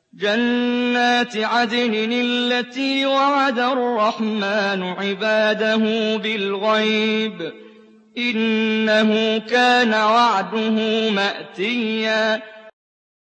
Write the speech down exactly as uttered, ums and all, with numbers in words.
جَنَّاتِ عَدْنٍ الَّتِي وَعَدَ الرَّحْمَٰنُ عِبَادَهُ بِالْغَيْبِ ۚ إِنَّهُ كَانَ وَعْدُهُ مَأْتِيًّا